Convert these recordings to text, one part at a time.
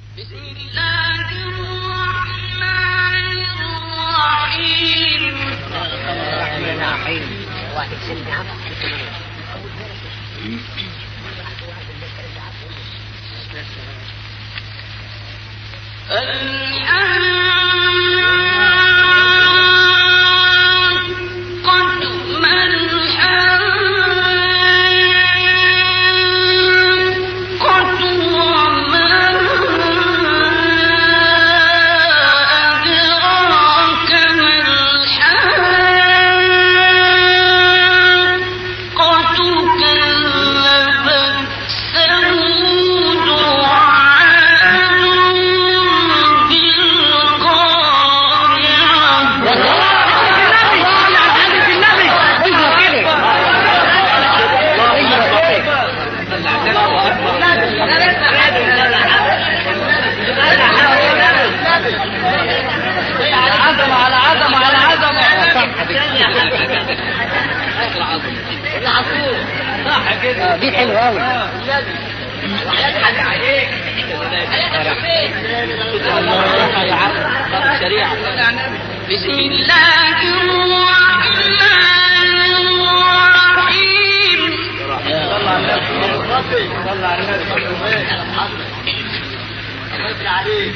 دي حلوة أوي. بسم الله الرحمن الرحيم. صلى عليه.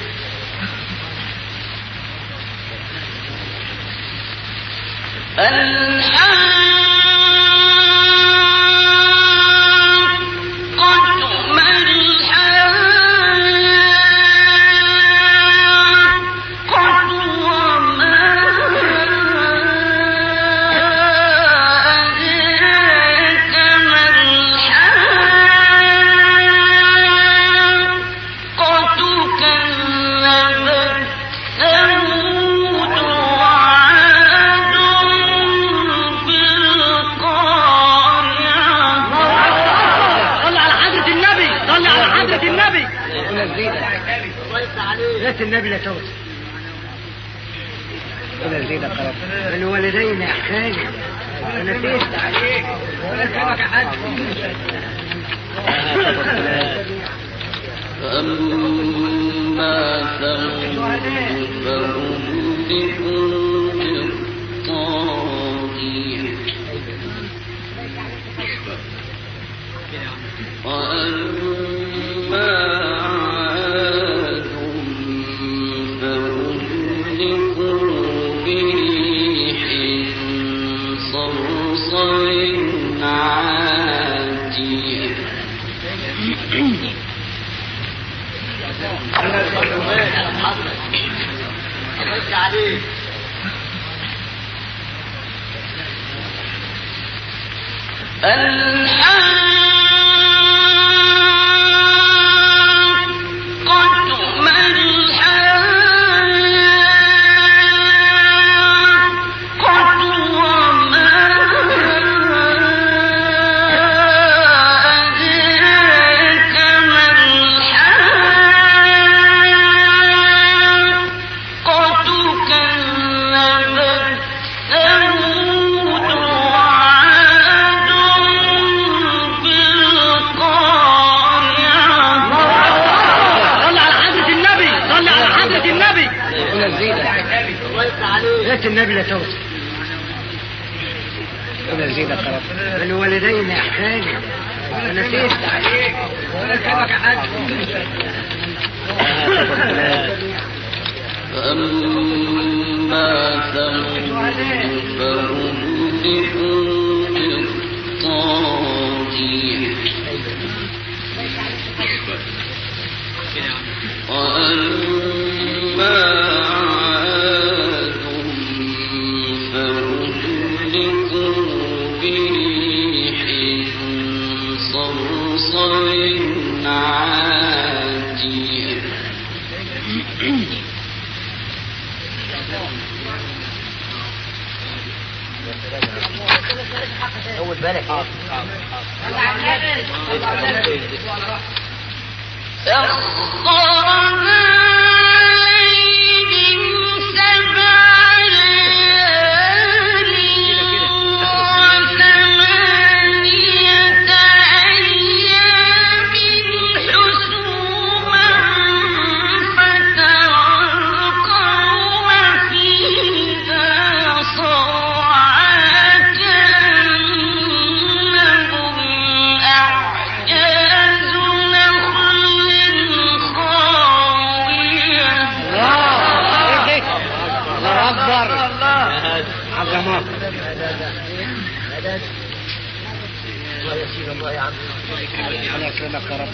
النبي لا توصل ولا زيد قرب الوالدين احسان انا تيست عليك ولا كلمك حد فأما ثمود فأهلكوا بالطاغية وأما عليه. النبي لا توصل ولا زيد قرب الوالدين احسان انا تيست عليك ولا كلمك حد فأما ثمود فأهلكوا بالطاغية وأما أول بالك لك يا رب.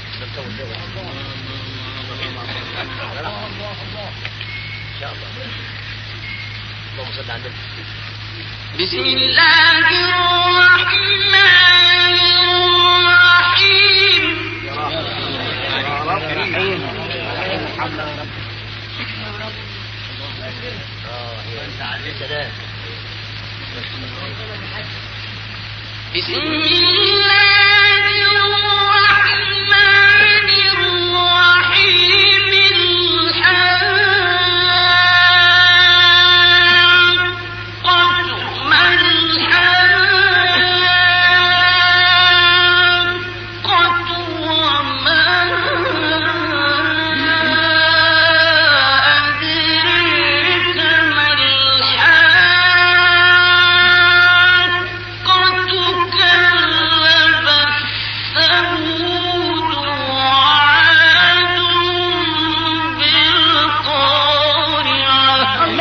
بسم الله الرحمن الرحيم. بسم الله الرحمن الرحيم. الحاقة ما الحاقة وما أدريك ما الحاقة. كذبت ثمود وعاد بالقارعة.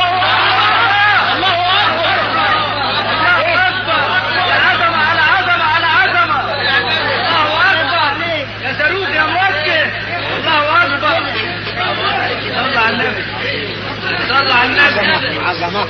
صلى على النبي. عظمة.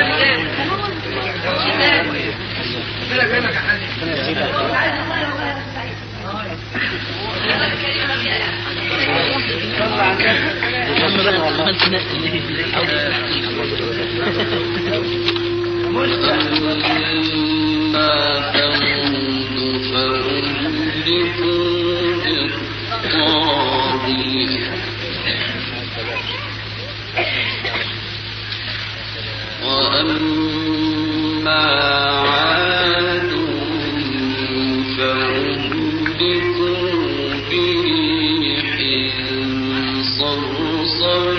وأما عاد فأهلكوا بريح صرصر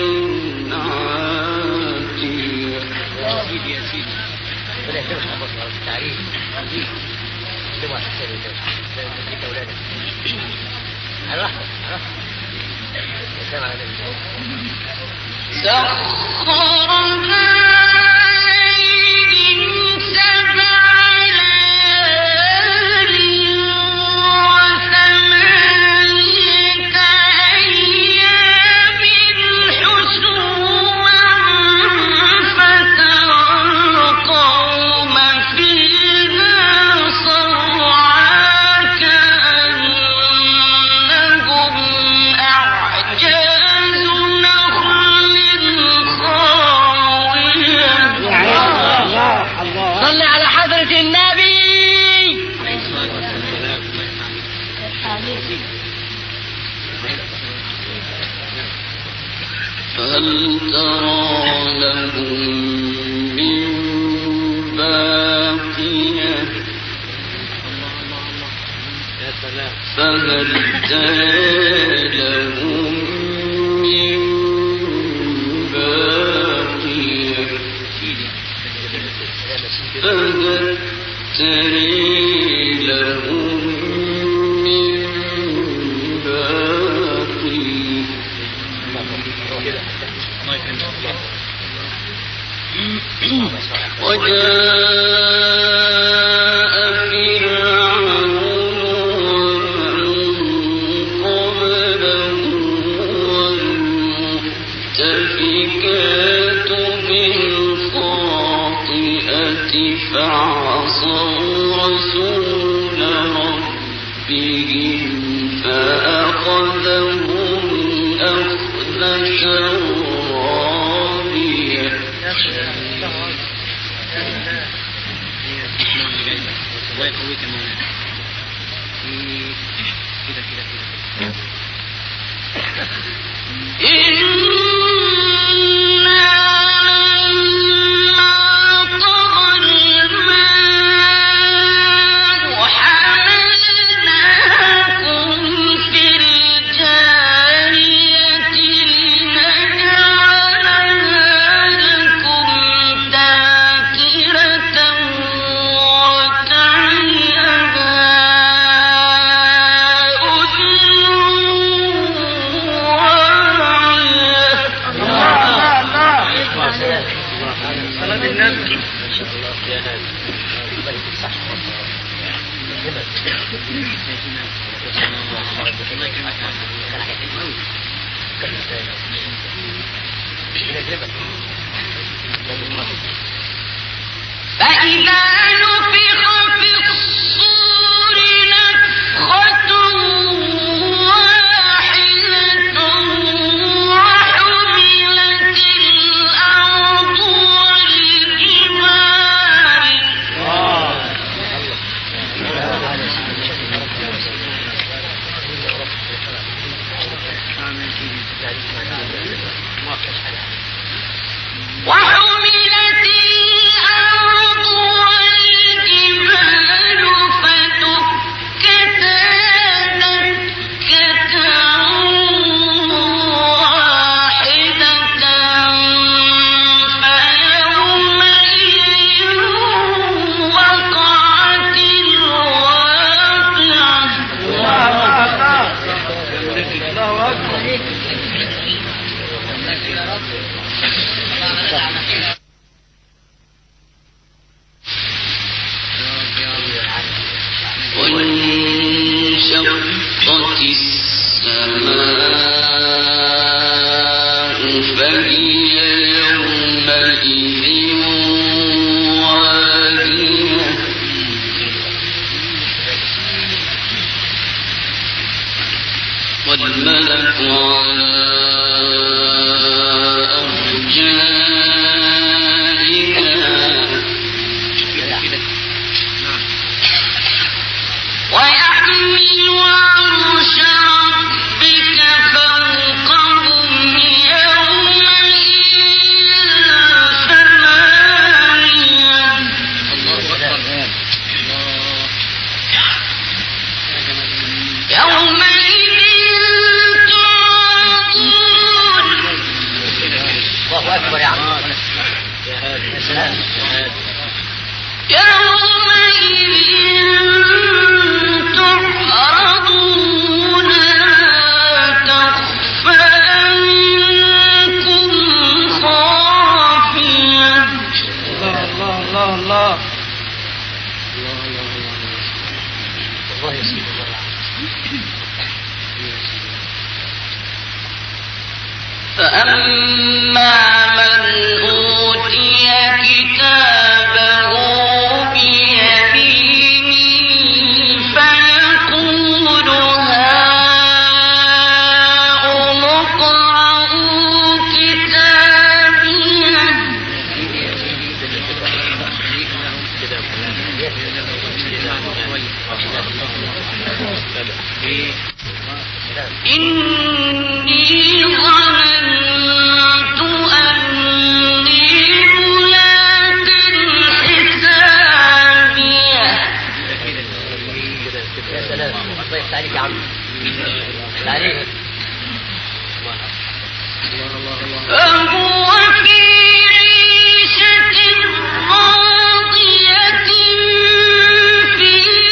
عاتية. سخرها عليهم 7 ليال و8 أيام حسوما فترى القوم فيها صرعى كأنهم أعجاز نخل خاوية. صل على حضرة النبي. فهل ترى لهم من باقية. فهل ترى لهم من باقية. فهل ترى لهم من باقية. وجاء فرعون ومن قبله والمؤتفكات بالخاطئة فعصوا رسول ربهم فأخذهم أخذة رابية. فإذا نفخ في الصور نفخة واحدة وحملت الأرض والجبال فدكتا دكة واحدة فيومئذ وقعت وانشقت السماء فهي يومئذ واهية والملك على ويحمل عرش ربك فوقهم يومئذ ثمانية يومئذ تعرضون الله أكبر يا عم يا سلام يومئذ تعرضون لا تخفى منكم خافية الله الله الله الله يسلمك فأما من أوتي كتابه بيمينه فيقول هاؤم اقرءوا كتابيه إني ظننت أني ملاق حسابيه يا سلام الله يفتح عليك يا عم عليك فهو في عيشة راضية في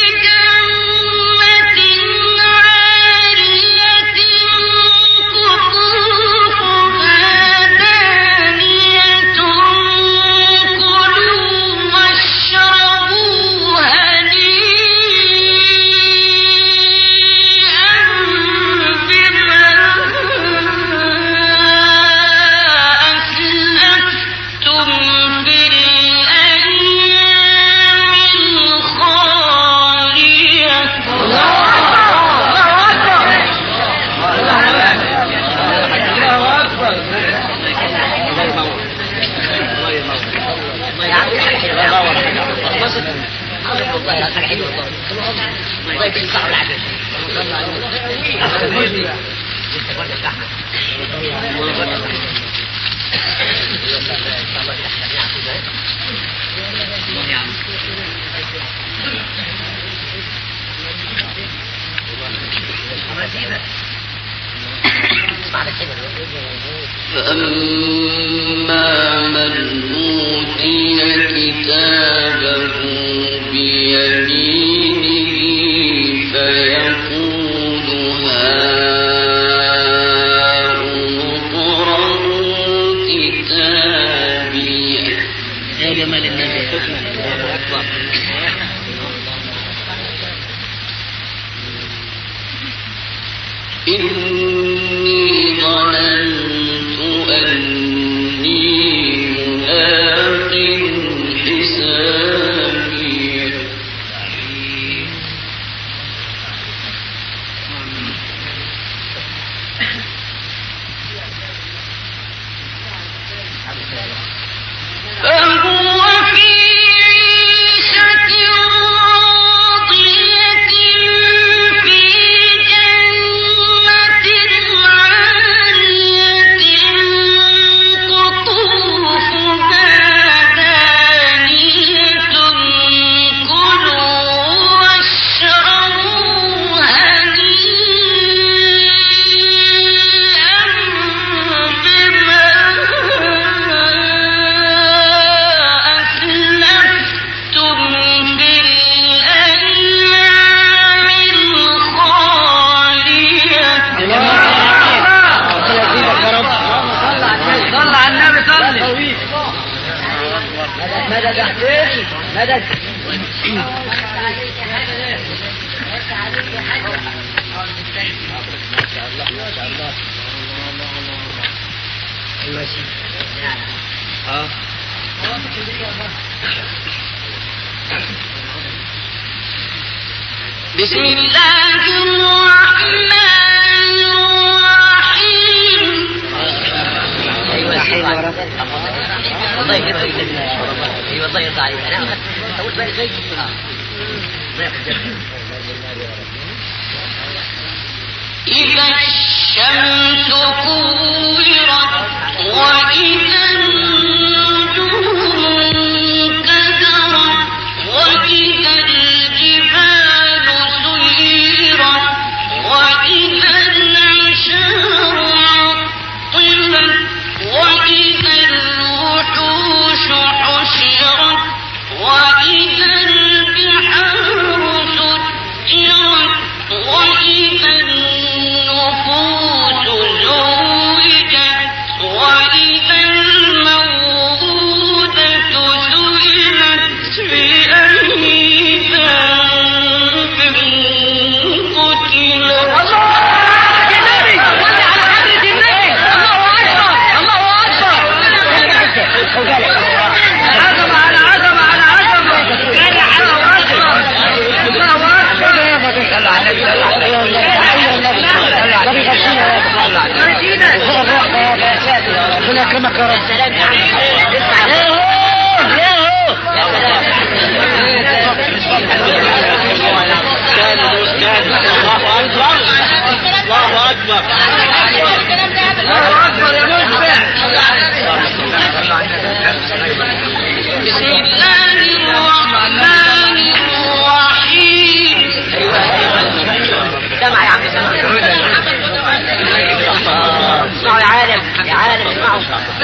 جنة عالية قطوفها دانية كلوا واشربوا هنيئا بما أسلفتم في الأيام الخالية فأما من أوتي كتابه بيمينه فيقول هاؤم اقرءوا كتابيه يا جمال النبي إني ظننت أني ملاق حسابي فهو في عيشة راضية في جنة عالية قطوفها دانية كلوا واشربوا هنيئا بما أسلفتم في الأيام الخالية. صل على النبي صل. مدد يا حسين مدد. ما شاء الله ما شاء الله. ايوه بسم الله الرحمن الرحيم. والله يرضى والله يرضى عليك. انا اخذت طولت بالي زي إذا الشمس كورت وإذا النجوم انكدرت وإذا الجبال سيرت وإذا العشار عطلت وإذا الوحوش حشرت وإذا البحار سجرت وإذا النفوس زوجت وإذا الموءودة سئلت بأي ذنب قتلت. عظمة على عظمة على عظمة. على ربنا يكرمك يا رب. الله أكبر الله أكبر يا مشبع. بسم الله الرحمن الرحيم. سمع يا عم اسمعوا يا عالم يا عالم اسمعوا.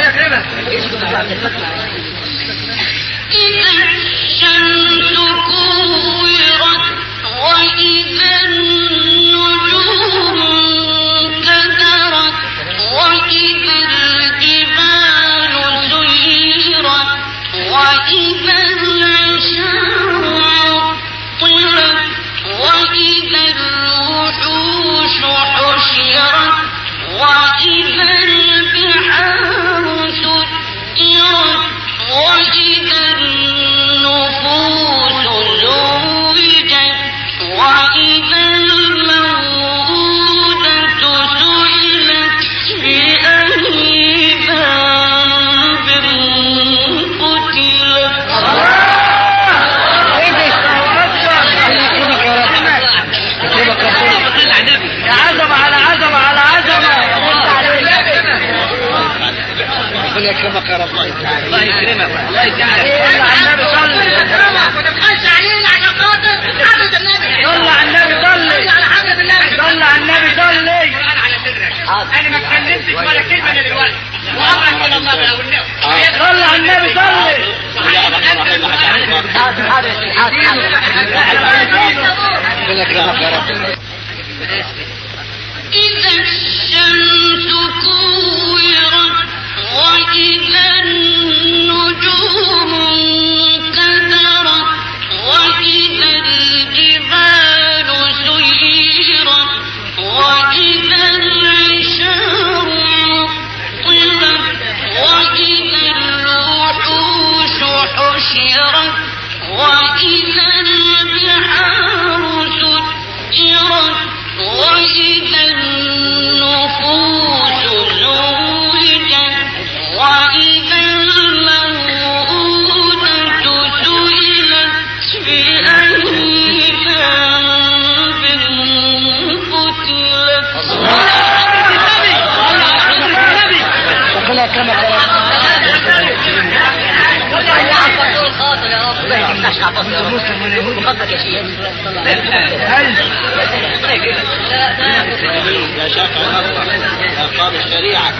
إذا الشمس كورت وإذا النجوم انكدرت وإذا الجبال سيرت وإذا العشار عطلت وإذا الوحوش حشرت وإذا البحار سجرت وإذا النفوس زوجت وإذا الموءودة سئلت بأي ذنب قتلت. يا عظمة على عظمة على عظمة. ربنا يكرمك يا رب. الله يكرمك الله يجعلك. صل على النبي صل. ما تبخلش علينا عشان خاطر حضرة النبي. صل على النبي صل. على حضرة النبي. صل على النبي صل. على صدرك. انا ما اتكلمتش ولا كلمة انا دلوقتي. وامرك من الله لو النبي. صل على النبي صل. ربنا يكرمك يا رب. إذا الشمس كورت وإذا النجوم انكدرت وإذا الجبال سيرت وإذا مسلم ولا يهودي مخطط يا شيخ. لا شافع نصر ألقاب الشريعة.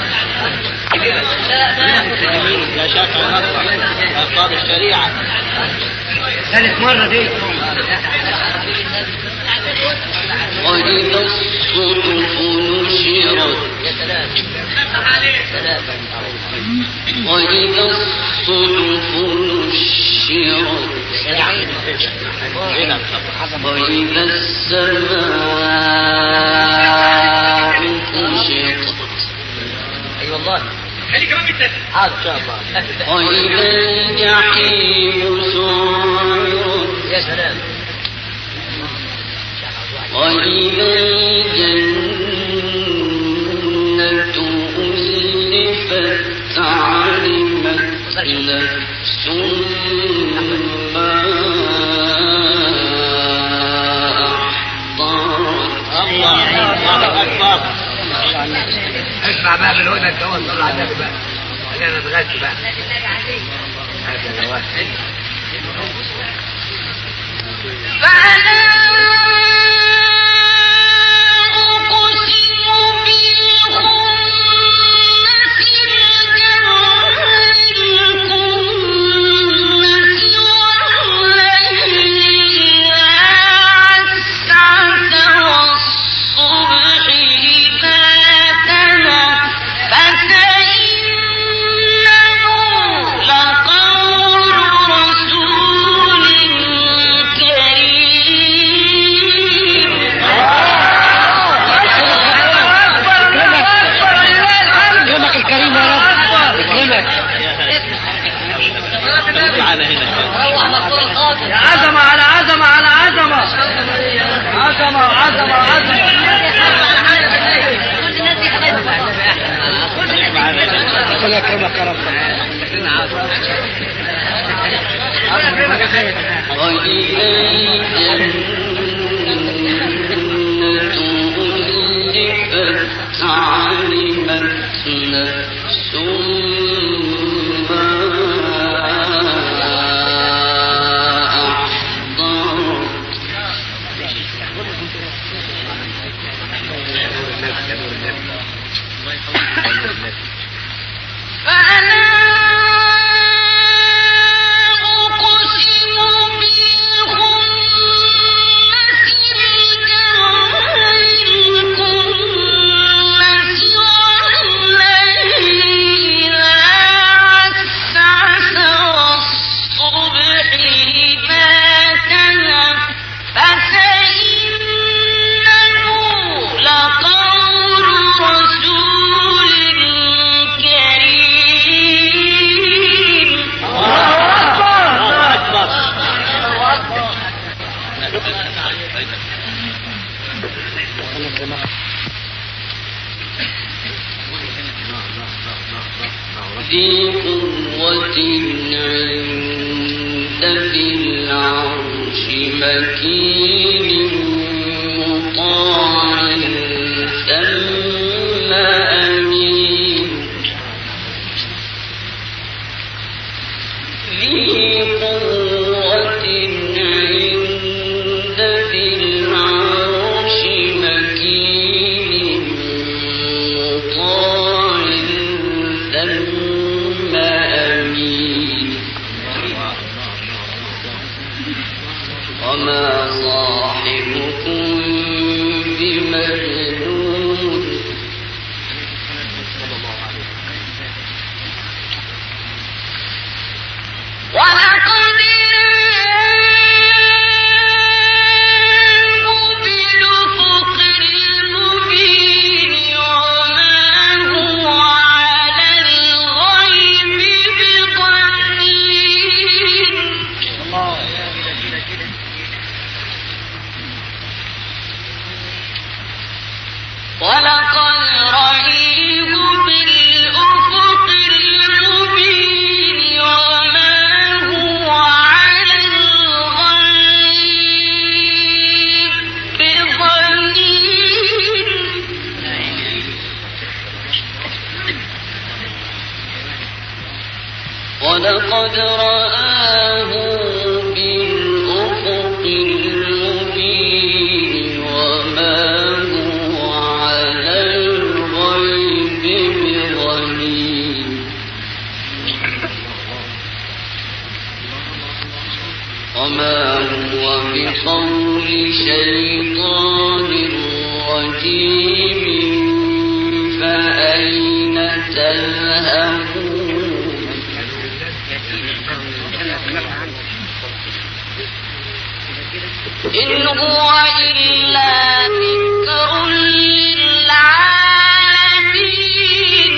لا شافع نصر ألقاب الشريعة. ثالث مرة دي. وإذا الصحف نشرت. وإذا الصحف نشرت. وإذا السماء كشطت. اي والله خليك كمان بالتالي ان شاء الله. وإذا الجحيم سعرت. يا سلام. وإذا الجنة أزلفت علمت نفس ما أحضرت. الله أكبر. اسمع بقى من هنا الجواب طلع على النبي بقى. خلينا نتغذى بقى. هذا جواب. عظمة على عظمة على عظمة. عظمة عظمة عظمة. الله يكرمك يا رب. وإذا الجنة أزلفت علمت نفس ما ذي قوة عند ذي العرش مكين مطاع ثم أمين. ذي قوة عند ذي العرش مكين مطاع ثم أمين. وما صاحبكم بمجنون. ولقد بالأفق المبين وما هو على الغيب بضنين. ولقد رأيه بالأفق المبين وما هو على الغيب بضنين. ولقد رآه بالأفق قول شيطان رجيم فأين تذهبون إن هو إلا ذكر للعالمين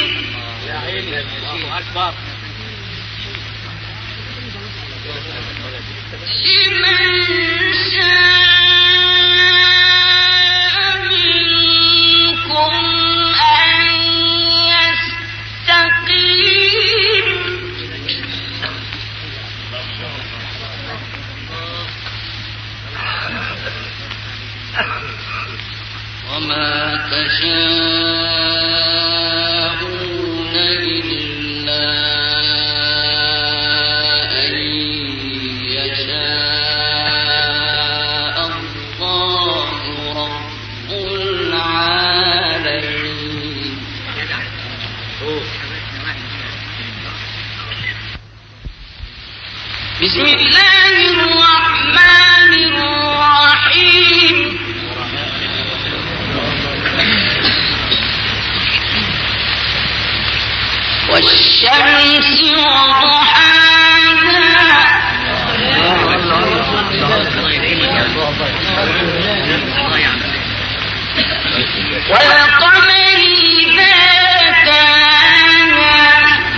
لمن شاء منكم أن يستقيم وما تشاءون إلا أن يشاء الله رب العالمين بسم الله الرحمن الرحيم والشمس وضحاها والقمر إذا تلاها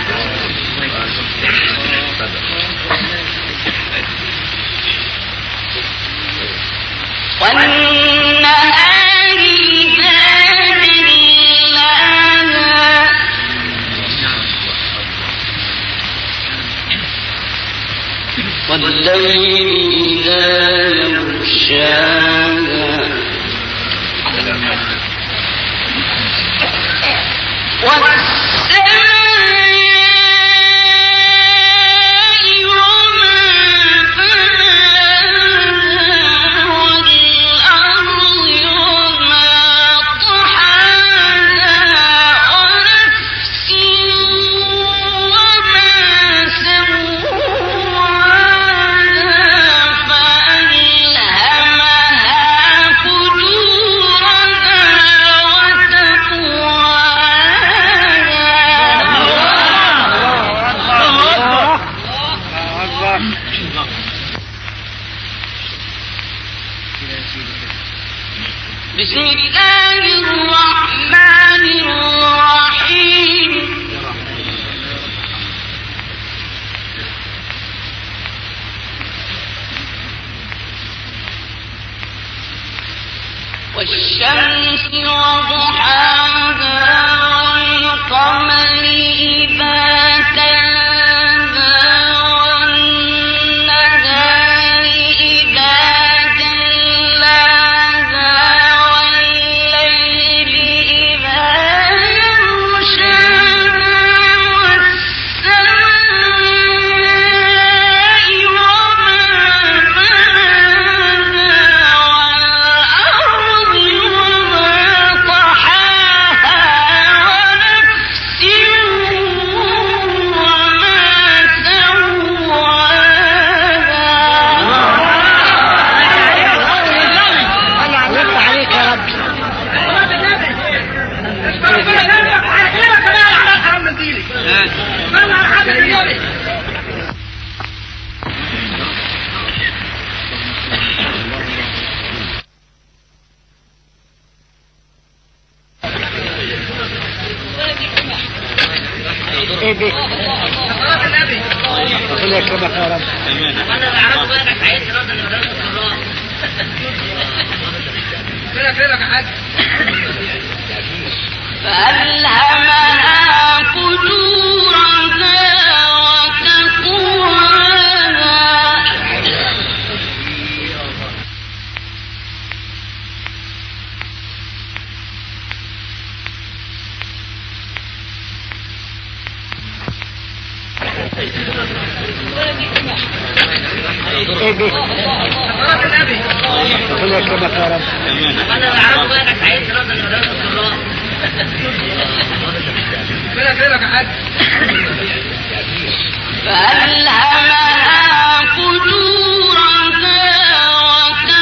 والنهار إذا جلاها والليل إذا يغشاها والسماء وما بناها والأرض وما طحاها ونفس وما سواها فألهمها فجورها بسم الله الرحمن الرحيم والشمس وضحاها والقمر إذا تلاها والنهار إذا جلاها والليل إذا يغشاها والسماء وما بناها والأرض وما طحاها ونفس وما ربنا يكرمك يا رب. فألهمها فجورها وتقواها ربنا يكرمك يا رب. فألهمها فجورها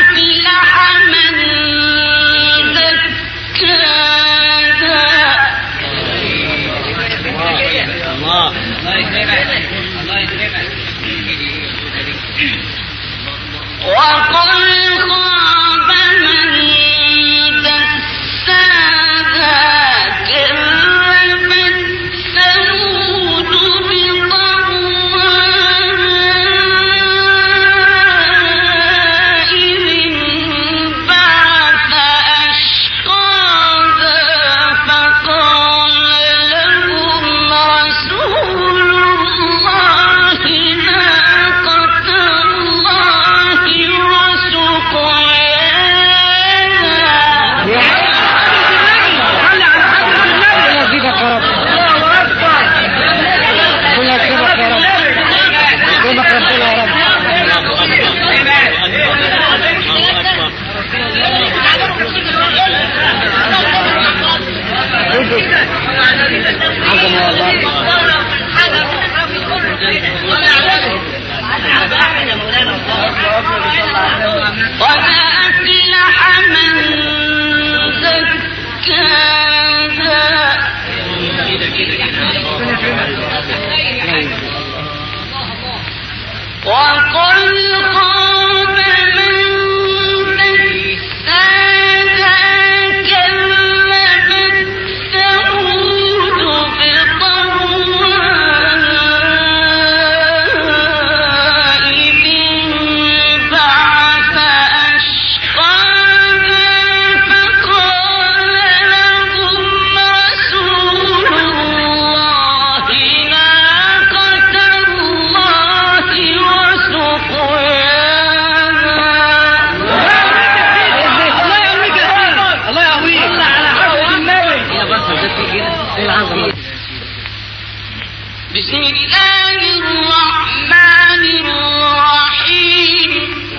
بسم الله الرحمن الرحيم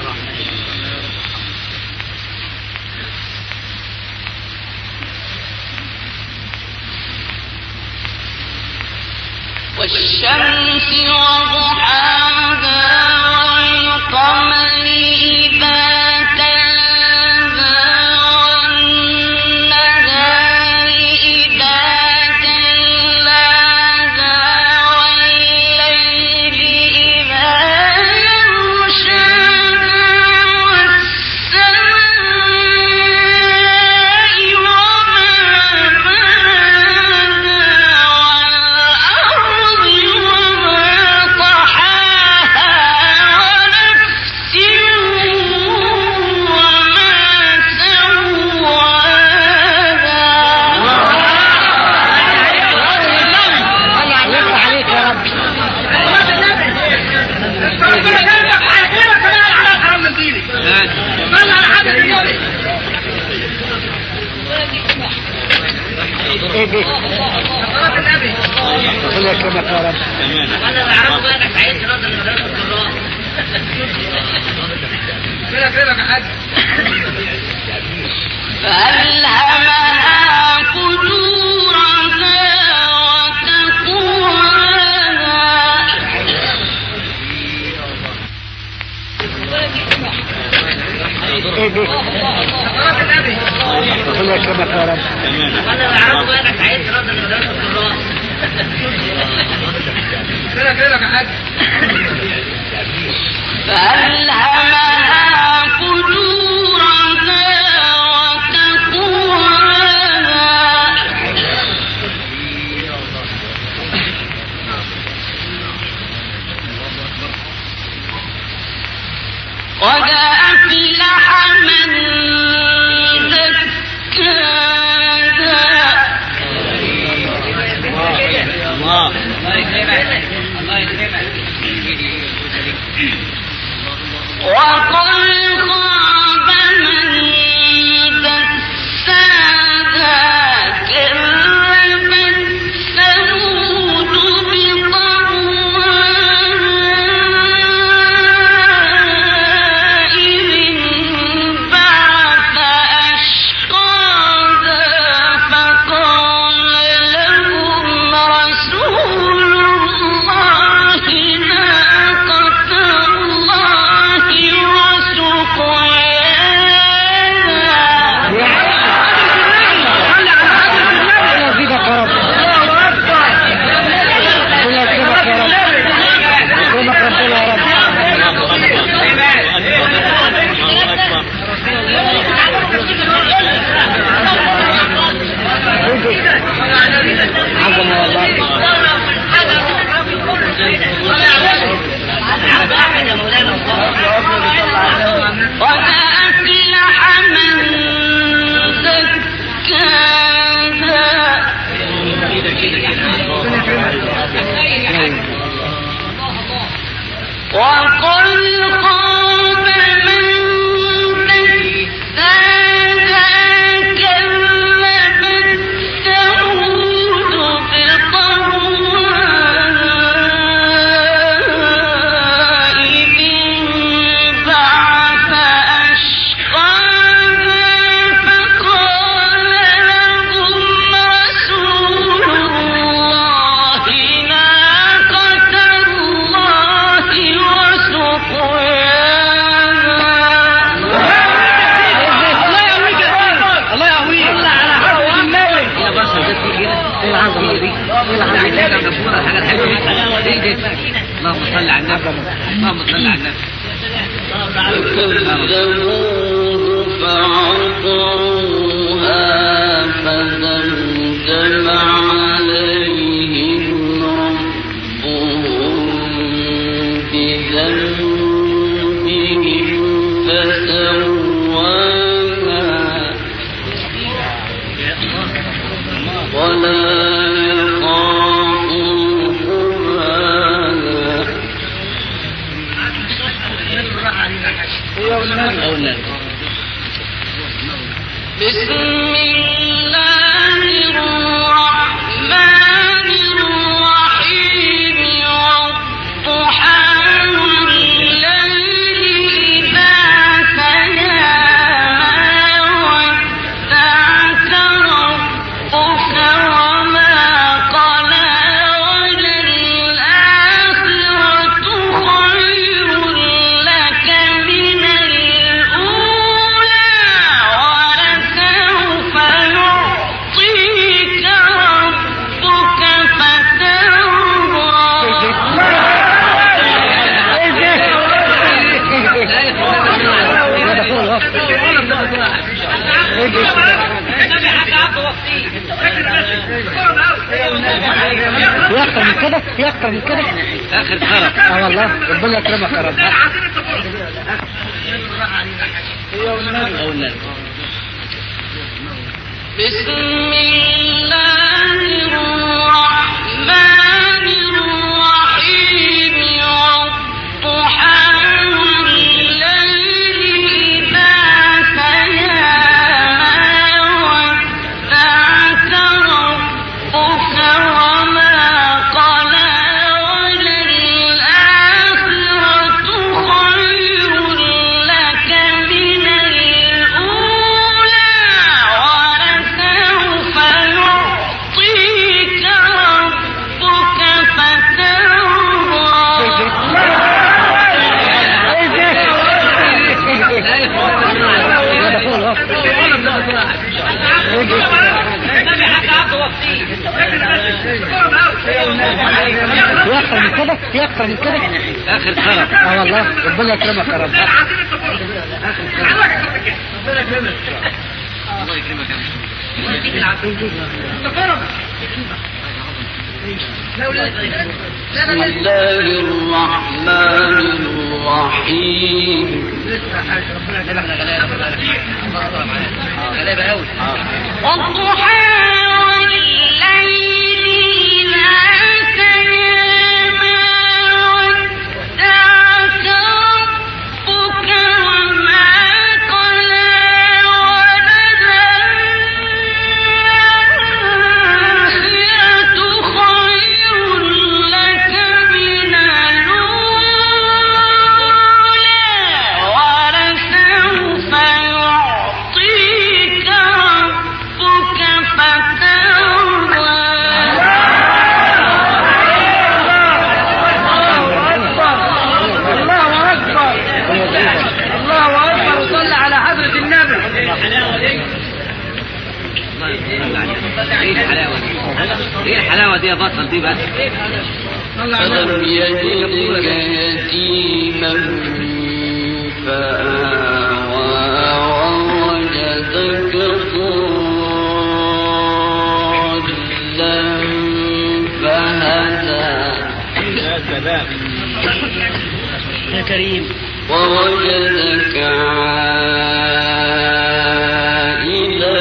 والشمس وضحاها والقمر إذا تلاها والنهار إذا جلاها والليل إذا يغشاها والسماء وما بناها والأرض وما طحاها ونفس وما فألهمها فجورها فألهمها فجورها قد أفلح من زكاها وقد خاب من دساها كذبت ثمود بطغواها إذ انبعث اللهم صل على النبي. اللهم صل على النبي. فكذبوه فعقروها فدمدم عليهم ربهم بذنبهم فسواها ولا يخاف عقباها. بسم الله الرحمن الرحيم والضحى والليل إذا سجى ما ودعك ربك وما قلى وللآخرة خير لك من الأولى ولسوف يعطيك ربك يكتر من كده يكتر من كده اخر خرب. والله ربنا يكرمك يا رب. بسم الله الرحمن الرحيم والضحى والليل إذا سجى ما ودعك ربك وما قلى وللآخرة خير لك من الأولى ولسوف يعطيك ربك يكتر من كده يكتر من كده اخر خرب. والله ربنا يكرمك يا رب. الله يكرمك. بسم الله الرحمن الرحيم والضحى والليل إذا سجى ما ودعك ربك وما قلى وللآخرة خير لك من الأولى ولسوف يعطيك ربك فترضى. الله اكبر الله اكبر وصلي على حضرة النبي. ايه الحلاوه دي؟ ايه الحلاوه دي يا بطل دي بس؟ ألم يجدك يتيما فآوى ووجدك ضالا فهدى. يا سلام يا كريم. ووجدك عائلا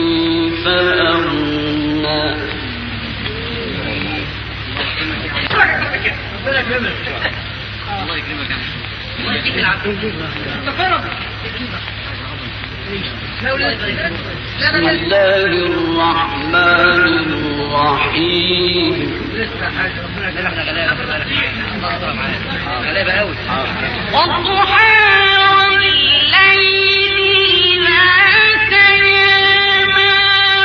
فأغنى. الله يكرمك. بسم الله الرحمن الرحيم والضحى والليل إذا سجى ما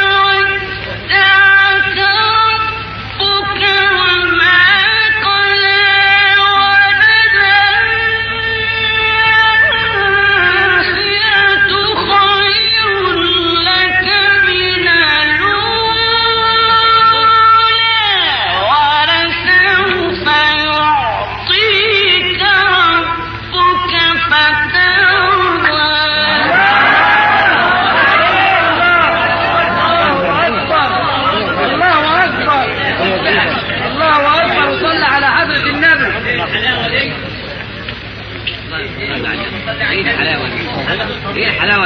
ودعك ربك وما قلى وللآخرة خير لك من الأولى ولسوف يعطيك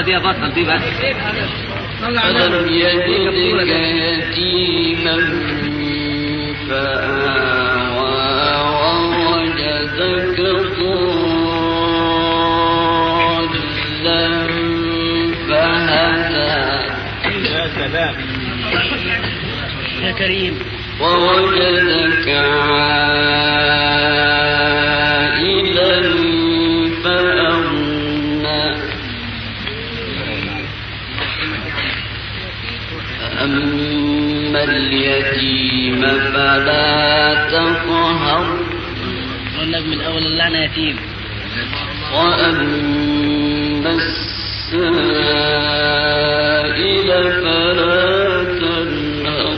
دي بطل دي بس. ألم يجدك يتيما فآوى ووجدك ضالا فهدى. يا سلام يا كريم. ووجدك عائلا فأغنى. فأما اليتيم فلا تقهر. قلنا من اول اللعنه يتيم. وأما السائل فلا تنهر.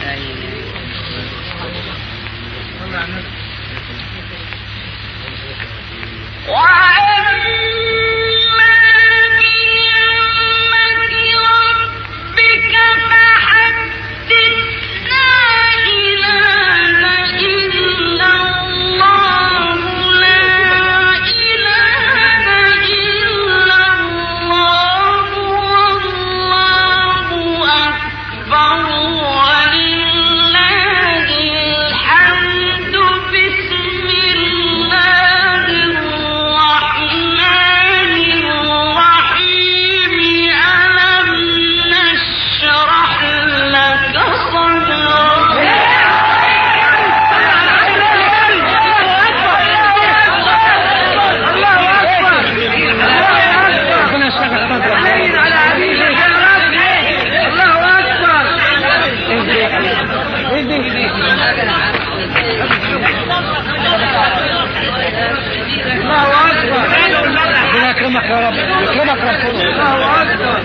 يكرمك يا رب. يكرمك ربنا. الله اكبر.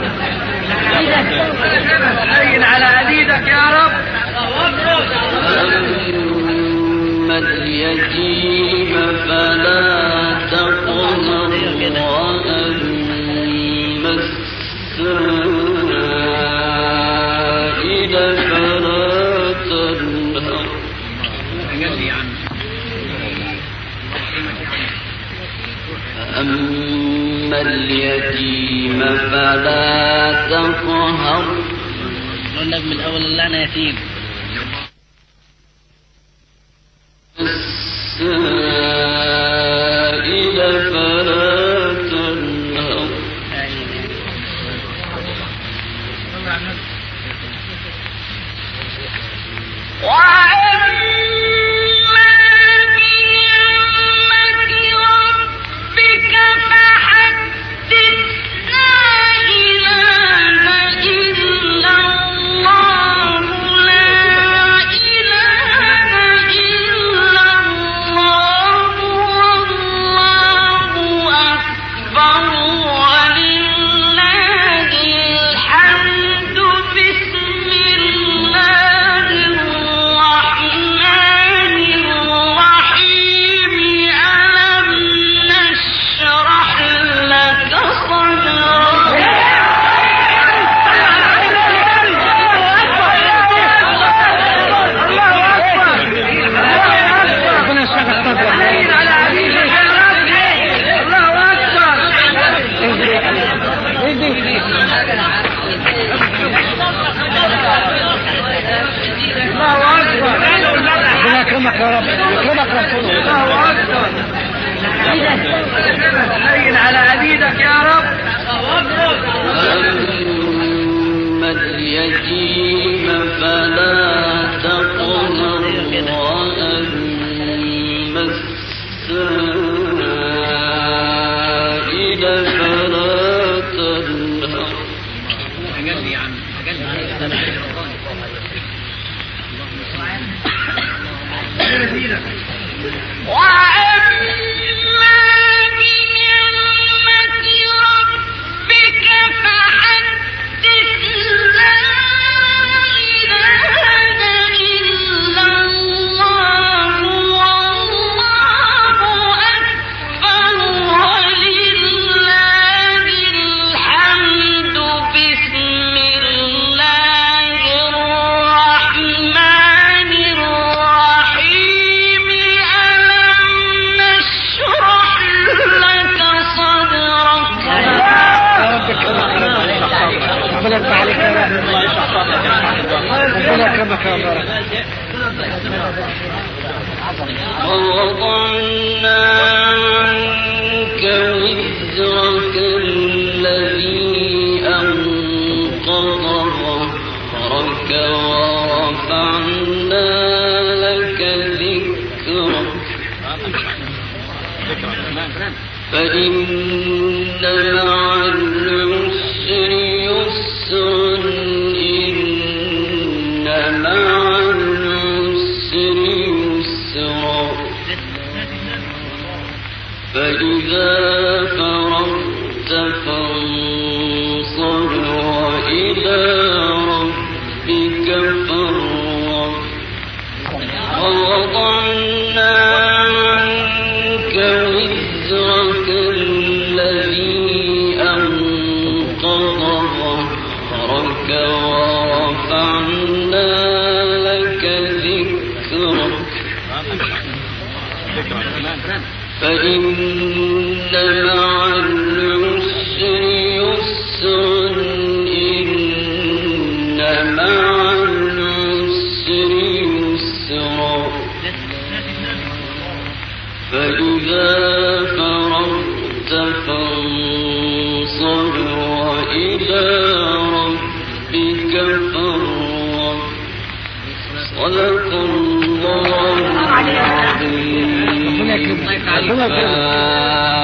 عين على عديدك يا رب. أما اليتيم فلا تقهر. وأما السائل فلا تنهر. أما اليتيم فلا تقهر. قلنا من أول اللعنة يتيم. السائل فلا تنهر. يكرمك يا رب. يكرمك ربنا. الله اكبر. عين على عديدك يا رب. أما اليتيم فلا تقهر. وأما السائل فلا تنهر. لا إله إلا الله فإن مع العسر يسرا إن مع العسر يسرا فإذا فرغت فانصب وإلى ربك فارغب ووضعنا عنك وزرك الذي أنقض ظهرك ورفعنا لك ذكرك فإن مع العسر يسرا إن مع العسر يسرا فإذا فرغت فانصب وإلى ربك فارغب صدق الله العظيم.